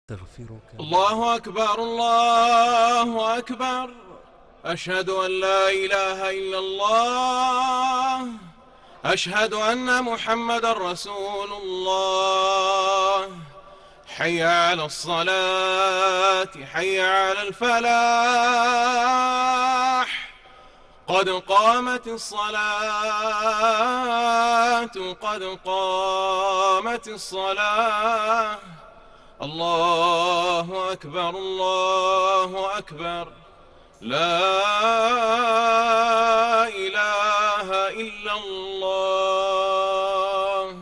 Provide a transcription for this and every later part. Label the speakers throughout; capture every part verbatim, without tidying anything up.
Speaker 1: أستغفرك.
Speaker 2: الله أكبر الله أكبر، أشهد أن لا إله إلا الله، أشهد أن محمدا رسول الله. حي على الصلاة، حي على الفلاح، قد قامت الصلاة، قد قامت الصلاة. الله أكبر الله أكبر، لا إله إلا الله.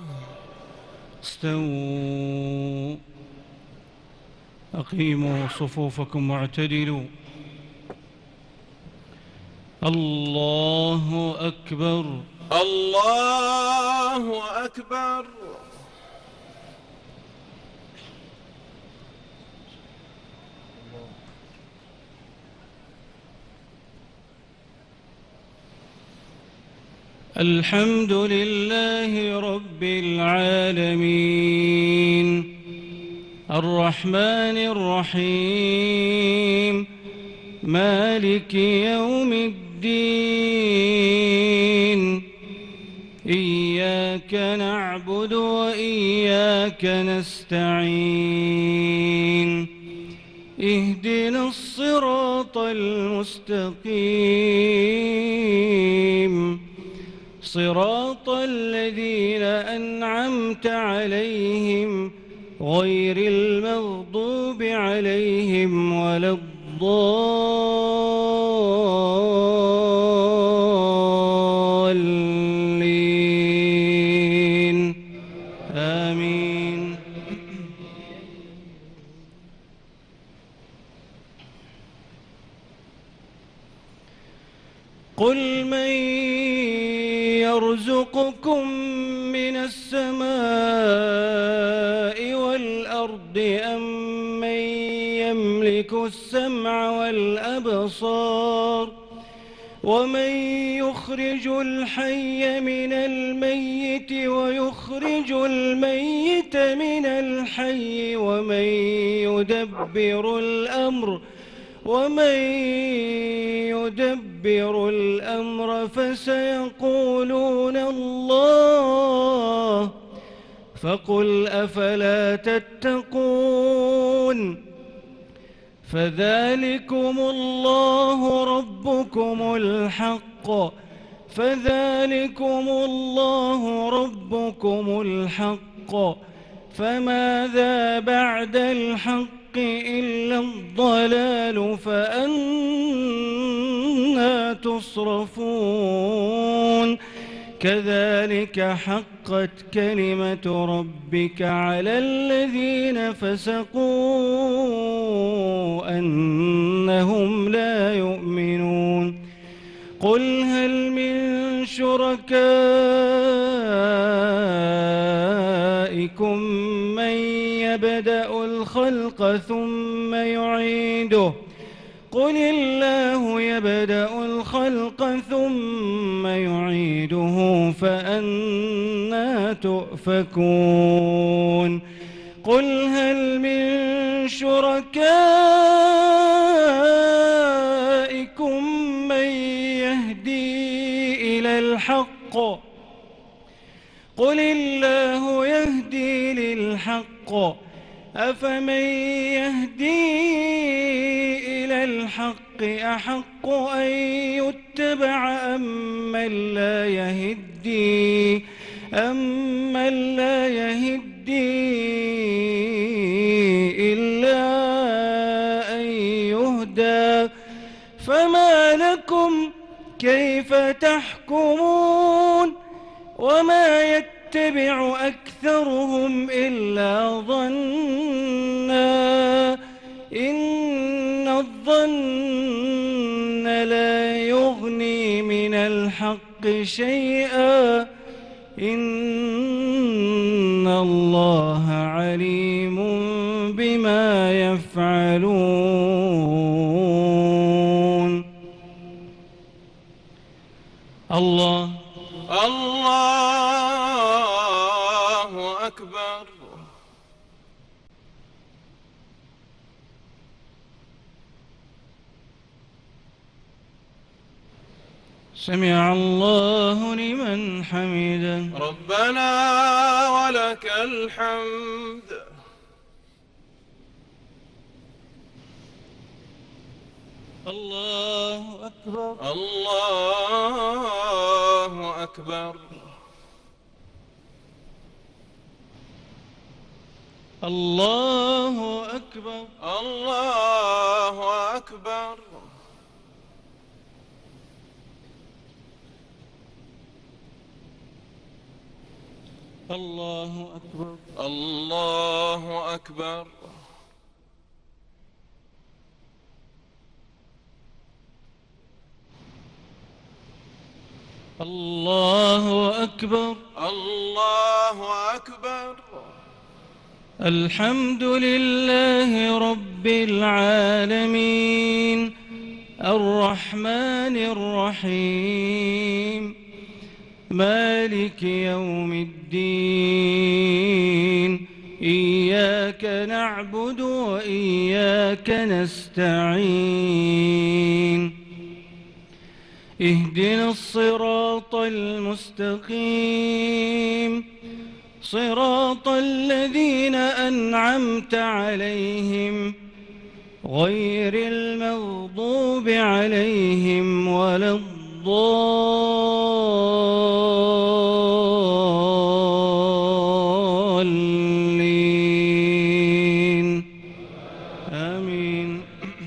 Speaker 3: استووا، أقيموا صفوفكم واعتدلوا. الله أكبر
Speaker 2: الله أكبر.
Speaker 3: الحمد لله رب العالمين، الرحمن الرحيم، مالك يوم الدين. إياك نعبد وإياك نستعين، اهدنا الصراط المستقيم، صراط الذين أنعمت عليهم غير المغضوب عليهم ولا الضالين، آمين. قل من يرزقكم من السماء والأرض أم من يملك السمع والأبصار ومن يخرج الحي من الميت ويخرج الميت من الحي ومن يدبر الأمر ومن يدبر الأمر فسيقولون الله، فقل أفلا تتقون. فذلكم الله ربكم الحق فذلكم الله ربكم الحق فماذا بعد الحق إلا الضلال، فأنى تصرفون. كذلك حقت كلمة ربك على الذين فسقوا أنهم لا يؤمنون. قل هل من شركائكم من يبدأ الخلق ثم يعيده؟ قل الله يبدأ الخلق ثم يعيده فأنى تؤفكون. قل هل من شركائكم من يهدي إلى الحق؟ قل الله يهدي للحق، أفمن يهدي إلى الحق أحق أن يتبع أمن لا يهدي أمن لا يهدي إلا أن يهدى؟ فما لكم كيف تحكمون؟ وما يتبع أكثرهم إلا ظنا، إن الظن لا يغني من الحق شيئا، إن الله عليم بما يفعلون. الله
Speaker 2: الله أكبر.
Speaker 3: سمع الله لمن حمده.
Speaker 2: ربنا ولك الحمد.
Speaker 3: الله أكبر.
Speaker 2: الله أكبر.
Speaker 3: الله أكبر.
Speaker 2: الله أكبر.
Speaker 3: الله أكبر.
Speaker 2: الله أكبر.
Speaker 3: الله أكبر.
Speaker 2: الله أكبر.
Speaker 3: الحمد لله رب العالمين الرحمن الرحيم مالك يوم الدين إياك نعبد وإياك نستعين اهدنا الصراط المستقيم صراط الذين أنعمت عليهم غير المغضوب عليهم ولا الضالين آمين.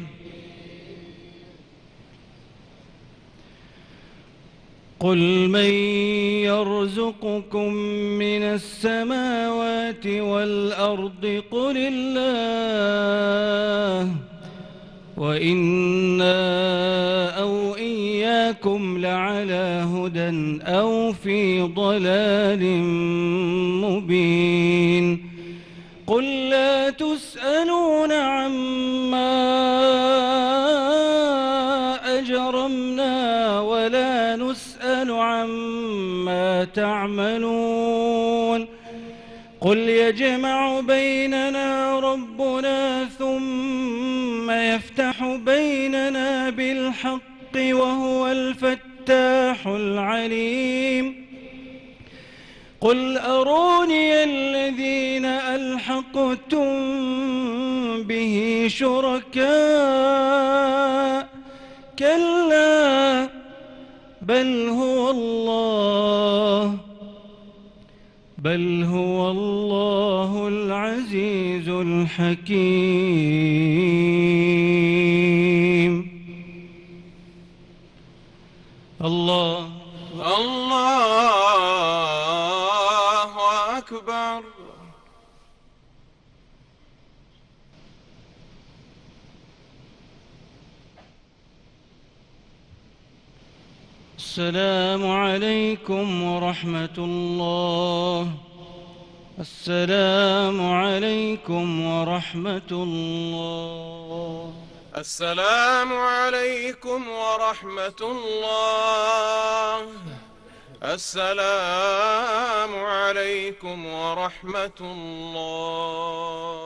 Speaker 3: قل من يرزقكم من السماوات والأرض قل الله وإنا أو إياكم لعلى هدى أو في ضلال مبين. قل لا تسألون عما أجرمنا ولا نسأل عما تعملون. قل يجمع بيننا ربنا ثم يفتح بيننا بالحق وهو الفتاح العليم. قل أروني الذين ألحقتم به شركاء كلا بل هو الله بل هو الله العزيز الحكيم. الله
Speaker 2: الله أكبر.
Speaker 3: السلام عليكم ورحمة الله. السلام عليكم ورحمة الله.
Speaker 2: السلام عليكم ورحمة الله. السلام عليكم ورحمة الله.